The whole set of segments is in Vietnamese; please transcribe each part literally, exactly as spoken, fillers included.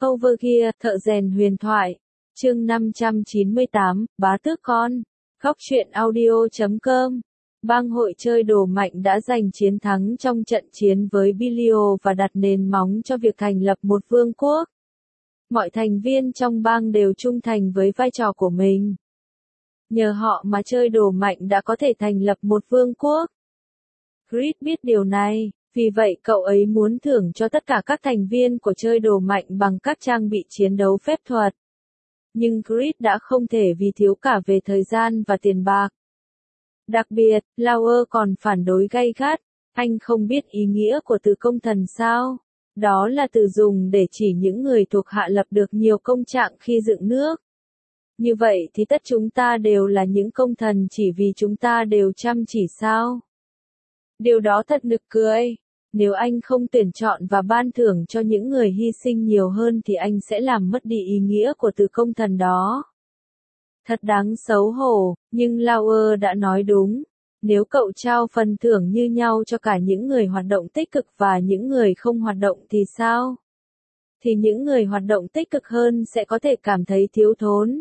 Overgear, thợ rèn huyền thoại. Chương năm trăm chín mươi tám, bá tước con. Góc truyện audio chấm com. Bang hội chơi đồ mạnh đã giành chiến thắng trong trận chiến với Belial và đặt nền móng cho việc thành lập một vương quốc. Mọi thành viên trong bang đều trung thành với vai trò của mình. Nhờ họ mà chơi đồ mạnh đã có thể thành lập một vương quốc. Creed biết điều này, vì vậy cậu ấy muốn thưởng cho tất cả các thành viên của chơi đồ mạnh bằng các trang bị chiến đấu phép thuật. Nhưng Creed đã không thể vì thiếu cả về thời gian và tiền bạc. Đặc biệt, Lauer còn phản đối gay gắt, anh không biết ý nghĩa của từ công thần sao? Đó là từ dùng để chỉ những người thuộc hạ lập được nhiều công trạng khi dựng nước. Như vậy thì tất chúng ta đều là những công thần chỉ vì chúng ta đều chăm chỉ sao? Điều đó thật nực cười. Nếu anh không tuyển chọn và ban thưởng cho những người hy sinh nhiều hơn thì anh sẽ làm mất đi ý nghĩa của từ công thần đó. Thật đáng xấu hổ, nhưng Lauer đã nói đúng. Nếu cậu trao phần thưởng như nhau cho cả những người hoạt động tích cực và những người không hoạt động thì sao? Thì những người hoạt động tích cực hơn sẽ có thể cảm thấy thiếu thốn.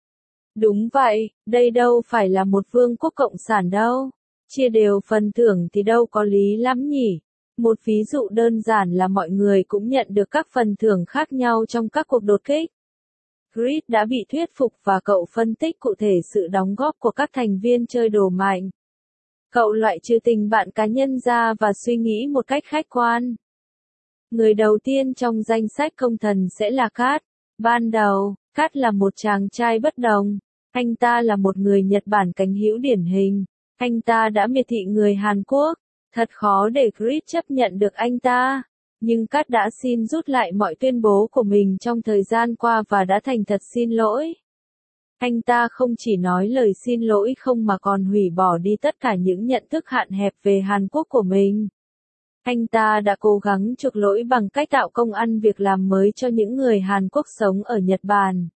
Đúng vậy, đây đâu phải là một vương quốc cộng sản đâu. Chia đều phần thưởng thì đâu có lý lắm nhỉ. Một ví dụ đơn giản là mọi người cũng nhận được các phần thưởng khác nhau trong các cuộc đột kích. Creed đã bị thuyết phục và cậu phân tích cụ thể sự đóng góp của các thành viên chơi đồ mạnh. Cậu loại trừ tình bạn cá nhân ra và suy nghĩ một cách khách quan. Người đầu tiên trong danh sách công thần sẽ là Kat. Ban đầu, Kat là một chàng trai bất đồng. Anh ta là một người Nhật Bản cánh hữu điển hình. Anh ta đã miệt thị người Hàn Quốc. Thật khó để Creed chấp nhận được anh ta. Nhưng Kat đã xin rút lại mọi tuyên bố của mình trong thời gian qua và đã thành thật xin lỗi. Anh ta không chỉ nói lời xin lỗi không mà còn hủy bỏ đi tất cả những nhận thức hạn hẹp về Hàn Quốc của mình. Anh ta đã cố gắng chuộc lỗi bằng cách tạo công ăn việc làm mới cho những người Hàn Quốc sống ở Nhật Bản.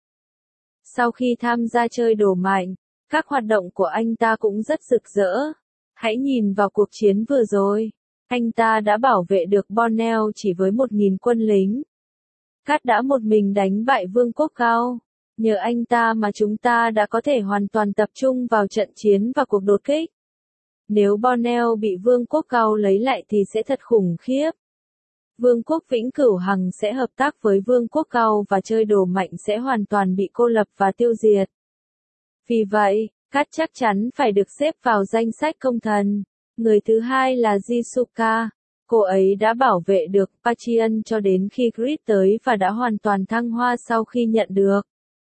Sau khi tham gia chơi đồ mạnh, các hoạt động của anh ta cũng rất rực rỡ. Hãy nhìn vào cuộc chiến vừa rồi. Anh ta đã bảo vệ được Borneo chỉ với một nghìn quân lính. Kat đã một mình đánh bại vương quốc Gao. Nhờ anh ta mà chúng ta đã có thể hoàn toàn tập trung vào trận chiến và cuộc đột kích. Nếu Borneo bị vương quốc Gao lấy lại thì sẽ thật khủng khiếp. Vương quốc Vĩnh Cửu Hằng sẽ hợp tác với vương quốc Gao và chơi đồ mạnh sẽ hoàn toàn bị cô lập và tiêu diệt. Vì vậy, Kat chắc chắn phải được xếp vào danh sách công thần. Người thứ hai là Jisuka. Cô ấy đã bảo vệ được Pachian cho đến khi Creed tới và đã hoàn toàn thăng hoa sau khi nhận được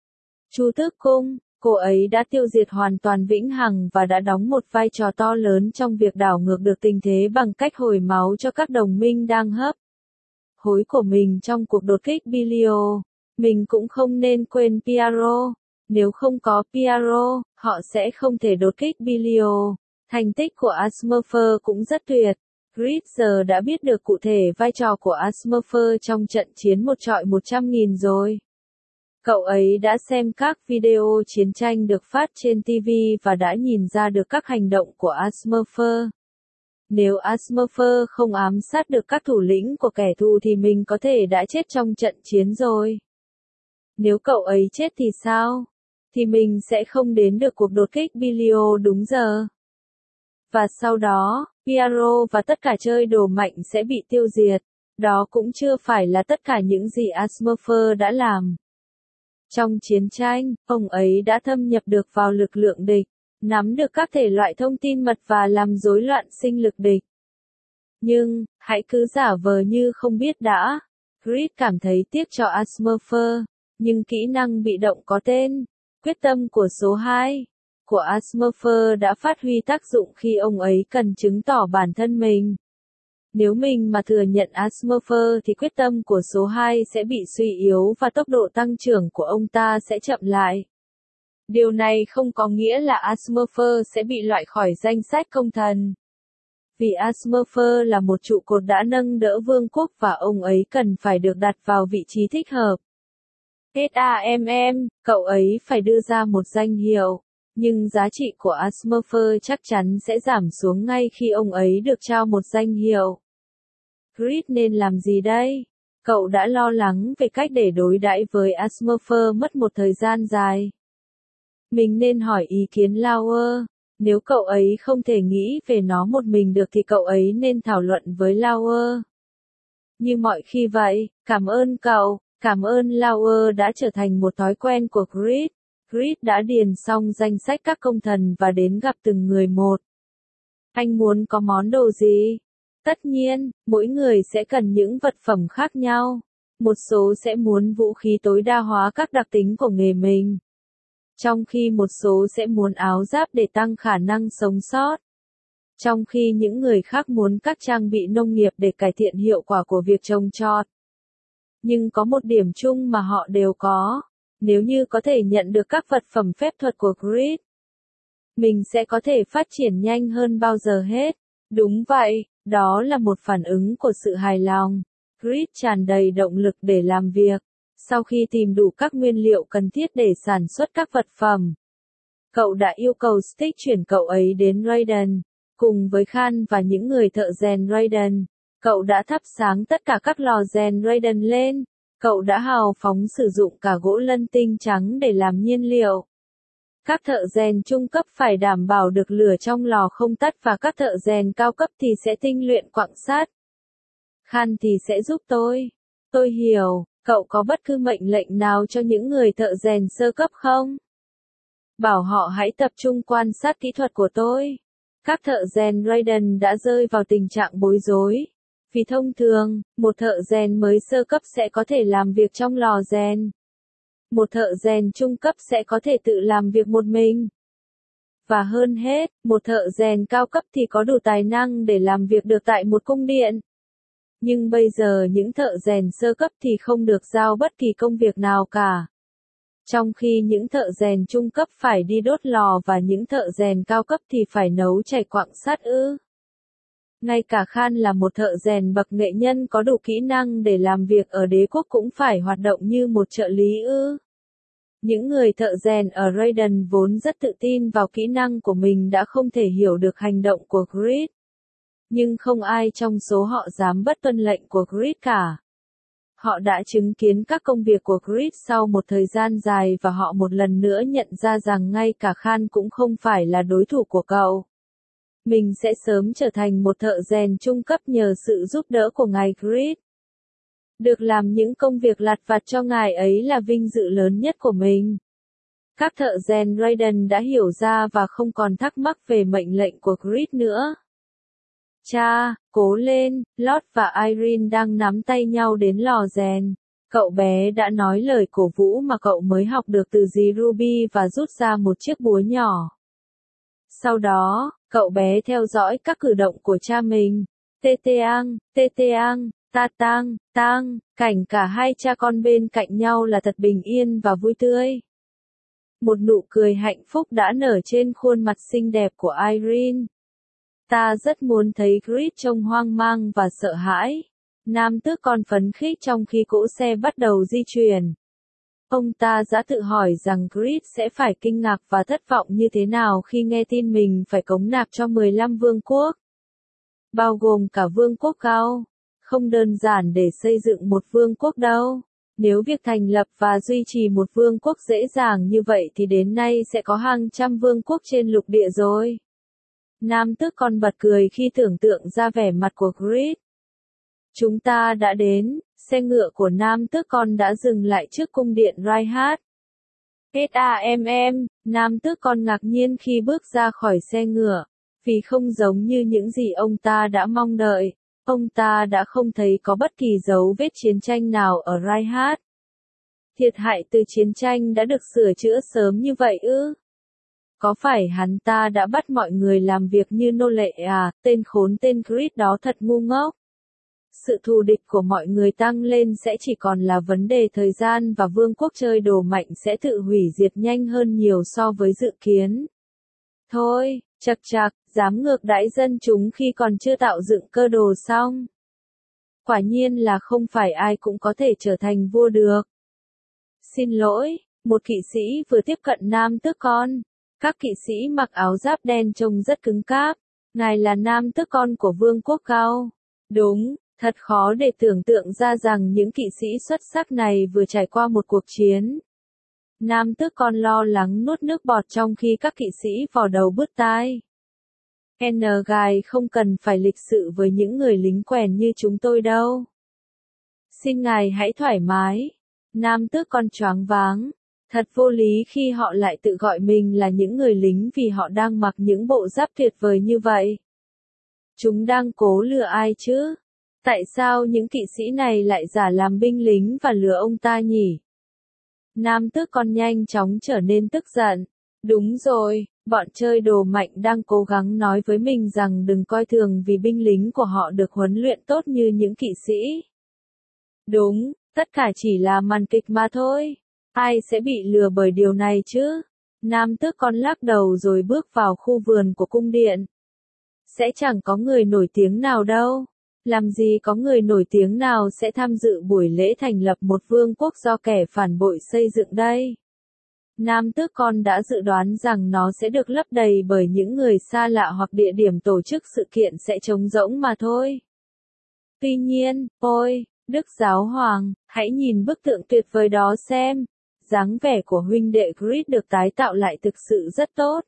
Chu Tước Cung. Cô ấy đã tiêu diệt hoàn toàn Vĩnh Hằng và đã đóng một vai trò to lớn trong việc đảo ngược được tình thế bằng cách hồi máu cho các đồng minh đang hấp hối của mình trong cuộc đột kích Belial. Mình cũng không nên quên Piaro. Nếu không có Piaro, họ sẽ không thể đột kích Belial. Thành tích của Asmurfer cũng rất tuyệt. Creed giờ đã biết được cụ thể vai trò của Asmurfer trong trận chiến một trọi một trăm nghìn rồi. Cậu ấy đã xem các video chiến tranh được phát trên ti vi và đã nhìn ra được các hành động của Asmurfer. Nếu Asmurfer không ám sát được các thủ lĩnh của kẻ thù thì mình có thể đã chết trong trận chiến rồi. Nếu cậu ấy chết thì sao? Thì mình sẽ không đến được cuộc đột kích Belial đúng giờ. Và sau đó, Piaro và tất cả chơi đồ mạnh sẽ bị tiêu diệt. Đó cũng chưa phải là tất cả những gì Asmurfer đã làm. Trong chiến tranh, ông ấy đã thâm nhập được vào lực lượng địch, nắm được các thể loại thông tin mật và làm rối loạn sinh lực địch. Nhưng, hãy cứ giả vờ như không biết đã. Creed cảm thấy tiếc cho Asmurfer, nhưng kỹ năng bị động có tên, quyết tâm của số hai. Của Asmurfer đã phát huy tác dụng khi ông ấy cần chứng tỏ bản thân mình. Nếu mình mà thừa nhận Asmurfer thì quyết tâm của số hai sẽ bị suy yếu và tốc độ tăng trưởng của ông ta sẽ chậm lại. Điều này không có nghĩa là Asmurfer sẽ bị loại khỏi danh sách công thần. Vì Asmurfer là một trụ cột đã nâng đỡ vương quốc và ông ấy cần phải được đặt vào vị trí thích hợp. SAMM, cậu ấy phải đưa ra một danh hiệu. Nhưng giá trị của Asmurfer chắc chắn sẽ giảm xuống ngay khi ông ấy được trao một danh hiệu. Creed nên làm gì đây? Cậu đã lo lắng về cách để đối đãi với Asmurfer mất một thời gian dài. Mình nên hỏi ý kiến Lauer. Nếu cậu ấy không thể nghĩ về nó một mình được thì cậu ấy nên thảo luận với Lauer. Như mọi khi vậy, cảm ơn cậu, cảm ơn Lauer đã trở thành một thói quen của Grit. Grit đã điền xong danh sách các công thần và đến gặp từng người một. Anh muốn có món đồ gì? Tất nhiên, mỗi người sẽ cần những vật phẩm khác nhau. Một số sẽ muốn vũ khí tối đa hóa các đặc tính của nghề mình. Trong khi một số sẽ muốn áo giáp để tăng khả năng sống sót. Trong khi những người khác muốn các trang bị nông nghiệp để cải thiện hiệu quả của việc trồng trọt. Nhưng có một điểm chung mà họ đều có. Nếu như có thể nhận được các vật phẩm phép thuật của Grit, mình sẽ có thể phát triển nhanh hơn bao giờ hết. Đúng vậy, đó là một phản ứng của sự hài lòng. Grit tràn đầy động lực để làm việc. Sau khi tìm đủ các nguyên liệu cần thiết để sản xuất các vật phẩm, cậu đã yêu cầu Stick chuyển cậu ấy đến Raiden. Cùng với Khan và những người thợ rèn Raiden, cậu đã thắp sáng tất cả các lò rèn Raiden lên. Cậu đã hào phóng sử dụng cả gỗ lân tinh trắng để làm nhiên liệu. Các thợ rèn trung cấp phải đảm bảo được lửa trong lò không tắt và các thợ rèn cao cấp thì sẽ tinh luyện quặng sắt. Khan thì sẽ giúp tôi. Tôi hiểu, cậu có bất cứ mệnh lệnh nào cho những người thợ rèn sơ cấp không? Bảo họ hãy tập trung quan sát kỹ thuật của tôi. Các thợ rèn Raiden đã rơi vào tình trạng bối rối. Vì thông thường, một thợ rèn mới sơ cấp sẽ có thể làm việc trong lò rèn. Một thợ rèn trung cấp sẽ có thể tự làm việc một mình. Và hơn hết, một thợ rèn cao cấp thì có đủ tài năng để làm việc được tại một cung điện. Nhưng bây giờ những thợ rèn sơ cấp thì không được giao bất kỳ công việc nào cả. Trong khi những thợ rèn trung cấp phải đi đốt lò và những thợ rèn cao cấp thì phải nấu chảy quặng sắt ư. Ngay cả Khan là một thợ rèn bậc nghệ nhân có đủ kỹ năng để làm việc ở đế quốc cũng phải hoạt động như một trợ lý ư. Những người thợ rèn ở Raiden vốn rất tự tin vào kỹ năng của mình đã không thể hiểu được hành động của Grit. Nhưng không ai trong số họ dám bất tuân lệnh của Grit cả. Họ đã chứng kiến các công việc của Grit sau một thời gian dài và họ một lần nữa nhận ra rằng ngay cả Khan cũng không phải là đối thủ của cậu. Mình sẽ sớm trở thành một thợ rèn trung cấp nhờ sự giúp đỡ của ngài Grit. Được làm những công việc lặt vặt cho ngài ấy là vinh dự lớn nhất của mình. Các thợ rèn Raiden đã hiểu ra và không còn thắc mắc về mệnh lệnh của Grit nữa. Cha, cố lên, Lord và Irene đang nắm tay nhau đến lò rèn. Cậu bé đã nói lời cổ vũ mà cậu mới học được từ dì Ruby và rút ra một chiếc búa nhỏ. Sau đó, cậu bé theo dõi các cử động của cha mình. Tê tê ang, tê tê ang, ta tang, tang, cảnh cả hai cha con bên cạnh nhau là thật bình yên và vui tươi. Một nụ cười hạnh phúc đã nở trên khuôn mặt xinh đẹp của Irene. Ta rất muốn thấy Grit trông hoang mang và sợ hãi. Nam tước còn phấn khích trong khi cỗ xe bắt đầu di chuyển. Ông ta đã tự hỏi rằng Grit sẽ phải kinh ngạc và thất vọng như thế nào khi nghe tin mình phải cống nạp cho mười lăm vương quốc. Bao gồm cả vương quốc cao. Không đơn giản để xây dựng một vương quốc đâu. Nếu việc thành lập và duy trì một vương quốc dễ dàng như vậy thì đến nay sẽ có hàng trăm vương quốc trên lục địa rồi. Nam tước còn bật cười khi tưởng tượng ra vẻ mặt của Grit. Chúng ta đã đến, xe ngựa của nam tước con đã dừng lại trước cung điện Reinhardt. SAMM, nam tước con ngạc nhiên khi bước ra khỏi xe ngựa, vì không giống như những gì ông ta đã mong đợi, ông ta đã không thấy có bất kỳ dấu vết chiến tranh nào ở Reinhardt. Thiệt hại từ chiến tranh đã được sửa chữa sớm như vậy ư? Có phải hắn ta đã bắt mọi người làm việc như nô lệ à, tên khốn tên Grit đó thật ngu ngốc. Sự thù địch của mọi người tăng lên sẽ chỉ còn là vấn đề thời gian và vương quốc chơi đồ mạnh sẽ tự hủy diệt nhanh hơn nhiều so với dự kiến. Thôi, chật chạc, dám ngược đãi dân chúng khi còn chưa tạo dựng cơ đồ xong. Quả nhiên là không phải ai cũng có thể trở thành vua được. Xin lỗi, một kỵ sĩ vừa tiếp cận nam tước con. Các kỵ sĩ mặc áo giáp đen trông rất cứng cáp. Ngài là nam tước con của vương quốc cao. Đúng, Thật khó để tưởng tượng ra rằng những kỵ sĩ xuất sắc này vừa trải qua một cuộc chiến. Nam tước con lo lắng nuốt nước bọt trong khi các kỵ sĩ vò đầu bứt tai. N gài không cần phải lịch sự với những người lính quèn như chúng tôi đâu. Xin ngài hãy thoải mái. Nam tước con choáng váng. Thật vô lý khi họ lại tự gọi mình là những người lính vì họ đang mặc những bộ giáp tuyệt vời như vậy. Chúng đang cố lừa ai chứ? Tại sao những kỵ sĩ này lại giả làm binh lính và lừa ông ta nhỉ? Nam tước con nhanh chóng trở nên tức giận. Đúng rồi, bọn chơi đồ mạnh đang cố gắng nói với mình rằng đừng coi thường vì binh lính của họ được huấn luyện tốt như những kỵ sĩ. Đúng, tất cả chỉ là màn kịch mà thôi. Ai sẽ bị lừa bởi điều này chứ? Nam tước con lắc đầu rồi bước vào khu vườn của cung điện. Sẽ chẳng có người nổi tiếng nào đâu. Làm gì có người nổi tiếng nào sẽ tham dự buổi lễ thành lập một vương quốc do kẻ phản bội xây dựng đây? Nam tước con đã dự đoán rằng nó sẽ được lấp đầy bởi những người xa lạ hoặc địa điểm tổ chức sự kiện sẽ trống rỗng mà thôi. Tuy nhiên, ôi, Đức Giáo Hoàng, hãy nhìn bức tượng tuyệt vời đó xem. Dáng vẻ của huynh đệ Grid được tái tạo lại thực sự rất tốt.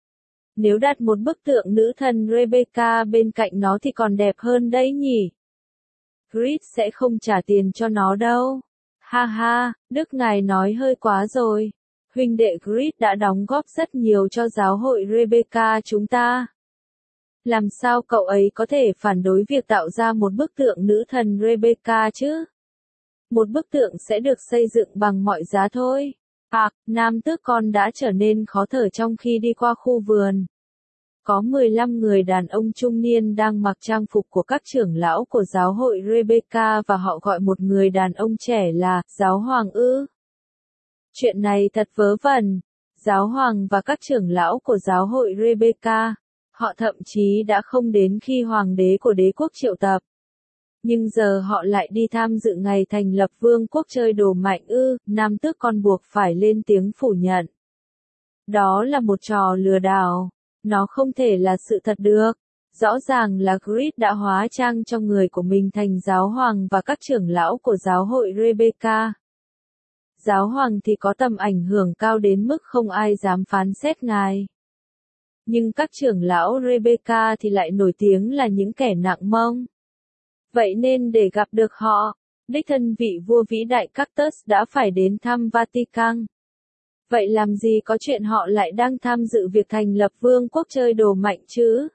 Nếu đặt một bức tượng nữ thần Rebecca bên cạnh nó thì còn đẹp hơn đấy nhỉ? Grid sẽ không trả tiền cho nó đâu. Ha ha, Đức ngài nói hơi quá rồi. Huynh đệ Grid đã đóng góp rất nhiều cho giáo hội Rebecca chúng ta. Làm sao cậu ấy có thể phản đối việc tạo ra một bức tượng nữ thần Rebecca chứ? Một bức tượng sẽ được xây dựng bằng mọi giá thôi. À, nam tước con đã trở nên khó thở trong khi đi qua khu vườn. Có mười lăm người đàn ông trung niên đang mặc trang phục của các trưởng lão của giáo hội Rebecca và họ gọi một người đàn ông trẻ là giáo hoàng ư. Chuyện này thật vớ vẩn. Giáo hoàng và các trưởng lão của giáo hội Rebecca, họ thậm chí đã không đến khi hoàng đế của đế quốc triệu tập. Nhưng giờ họ lại đi tham dự ngày thành lập vương quốc chơi đồ mạnh ư, nam tước con buộc phải lên tiếng phủ nhận. Đó là một trò lừa đảo. Nó không thể là sự thật được. Rõ ràng là Grid đã hóa trang cho người của mình thành giáo hoàng và các trưởng lão của giáo hội Rebecca. Giáo hoàng thì có tầm ảnh hưởng cao đến mức không ai dám phán xét ngài. Nhưng các trưởng lão Rebecca thì lại nổi tiếng là những kẻ nặng mông. Vậy nên để gặp được họ, đích thân vị vua vĩ đại Cactus đã phải đến thăm Vatican. Vậy làm gì có chuyện họ lại đang tham dự việc thành lập vương quốc chơi đồ mạnh chứ?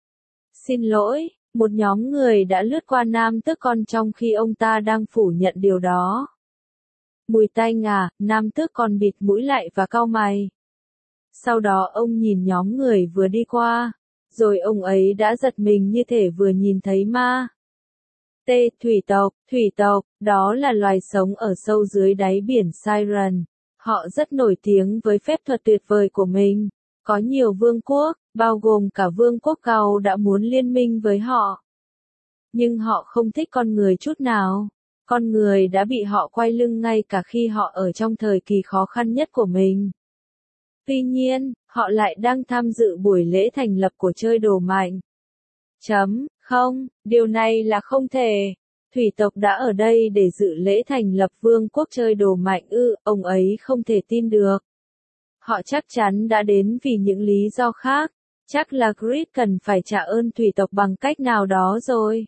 Xin lỗi, một nhóm người đã lướt qua nam tước con trong khi ông ta đang phủ nhận điều đó. Mùi tanh à, nam tước con bịt mũi lại và cau mày. Sau đó ông nhìn nhóm người vừa đi qua, rồi ông ấy đã giật mình như thể vừa nhìn thấy ma. T. Thủy tộc, thủy tộc, đó là loài sống ở sâu dưới đáy biển Siren. Họ rất nổi tiếng với phép thuật tuyệt vời của mình. Có nhiều vương quốc, bao gồm cả vương quốc Gau đã muốn liên minh với họ. Nhưng họ không thích con người chút nào. Con người đã bị họ quay lưng ngay cả khi họ ở trong thời kỳ khó khăn nhất của mình. Tuy nhiên, họ lại đang tham dự buổi lễ thành lập của chơi đồ mạnh. Chấm, không, điều này là không thể. Thủy tộc đã ở đây để dự lễ thành lập vương quốc chơi đồ mạnh ư, ông ấy không thể tin được. Họ chắc chắn đã đến vì những lý do khác. Chắc là Grid cần phải trả ơn thủy tộc bằng cách nào đó rồi.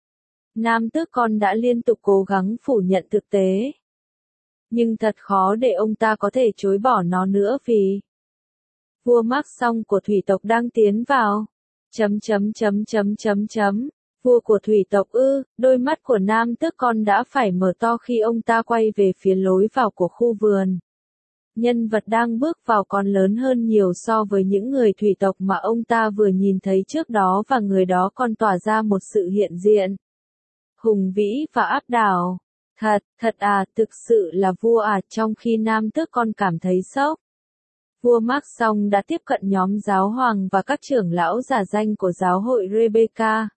Nam tước con đã liên tục cố gắng phủ nhận thực tế. Nhưng thật khó để ông ta có thể chối bỏ nó nữa vì vua Max Song của thủy tộc đang tiến vào. Chấm chấm chấm chấm chấm chấm. Vua của thủy tộc ư, đôi mắt của nam tước con đã phải mở to khi ông ta quay về phía lối vào của khu vườn. Nhân vật đang bước vào còn lớn hơn nhiều so với những người thủy tộc mà ông ta vừa nhìn thấy trước đó và người đó còn tỏa ra một sự hiện diện hùng vĩ và áp đảo. Thật, thật à, thực sự là vua à, trong khi nam tước con cảm thấy sốc. Vua Max Song đã tiếp cận nhóm giáo hoàng và các trưởng lão giả danh của giáo hội Rebecca.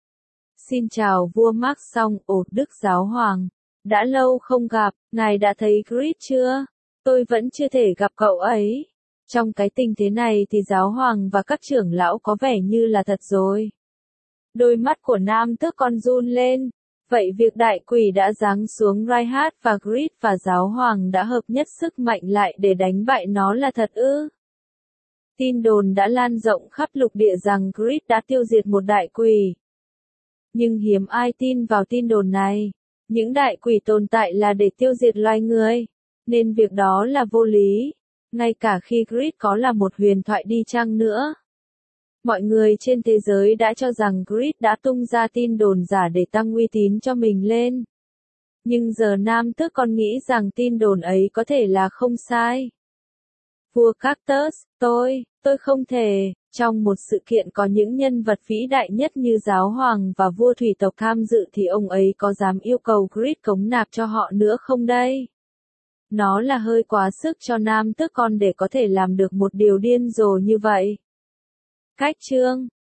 Xin chào vua Max Song, ồ Đức Giáo Hoàng. Đã lâu không gặp, ngài đã thấy Grid chưa? Tôi vẫn chưa thể gặp cậu ấy. Trong cái tình thế này thì giáo hoàng và các trưởng lão có vẻ như là thật rồi. Đôi mắt của nam tước con run lên, Vậy việc đại quỷ đã giáng xuống Reinhardt và Grid và giáo hoàng đã hợp nhất sức mạnh lại để đánh bại nó là thật ư? Tin đồn đã lan rộng khắp lục địa rằng Grid đã tiêu diệt một đại quỷ. Nhưng hiếm ai tin vào tin đồn này. Những đại quỷ tồn tại là để tiêu diệt loài người, nên việc đó là vô lý, ngay cả khi Grid có là một huyền thoại đi chăng nữa. Mọi người trên thế giới đã cho rằng Grid đã tung ra tin đồn giả để tăng uy tín cho mình lên. Nhưng giờ Nam Tước Con nghĩ rằng tin đồn ấy có thể là không sai. Vua Cactus, tôi, tôi không thể, trong một sự kiện có những nhân vật vĩ đại nhất như giáo hoàng và vua thủy tộc tham dự thì ông ấy có dám yêu cầu Grid cống nạp cho họ nữa không đây? Nó là hơi quá sức cho Nam Tước Con để có thể làm được một điều điên rồ như vậy. Cách chương